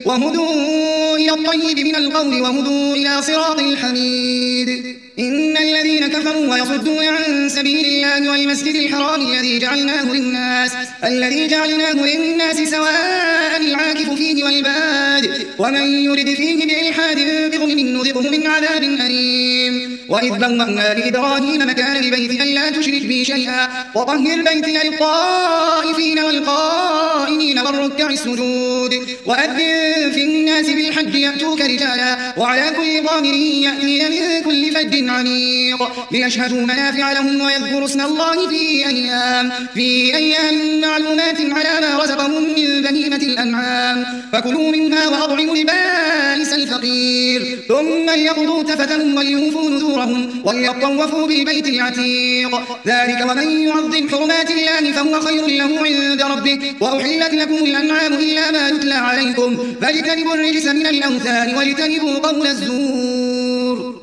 وهدوا إلى الطيب من القول وهدوا إلى صراط الحميد. إن الذين كفروا ويصدون عن سبيل الله والمسجد الحرام الذي جعلناه للناس سواء العاكف فيه والباد ومن يرد فيه بإلحاد بظلم نذقه من عذاب أليم. وإذ بوأنا لإبراهيم مكان البيت ألا تشرك بي شيئا وطهر بيتي للطائفين والقائمين والركع السجود. وأذن في الناس بالحج يأتوك رجالا وعلى كل ضامر يأتين من كل فج عميق ليشهدوا منافع لهم ويذكروا اسم الله في أيام معلومات على ما رزقهم من بهيمة الأنعام فكلوا منها وأطعموا البائس الفقير ثم ليقضوا تفتهم وليوفوا نذورهم وليطوفوا بالبيت العتيق. ذلك ومن يعظم حرمات الله فهو خير له عند ربه. وأحلت لكم الأنعام إلا ما يتلى عليكم فاجتنبوا الرجس من الأوثان واجتنبوا قول الزور.